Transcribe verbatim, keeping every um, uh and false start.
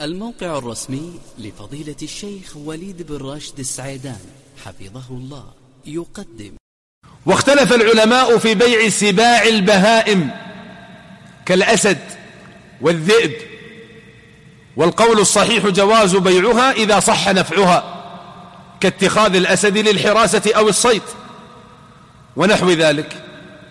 الموقع الرسمي لفضيلة الشيخ وليد بن راشد السعيدان حفظه الله يقدم. واختلف العلماء في بيع سباع البهائم كالأسد والذئب، والقول الصحيح جواز بيعها إذا صح نفعها كاتخاذ الأسد للحراسة أو الصيد ونحو ذلك.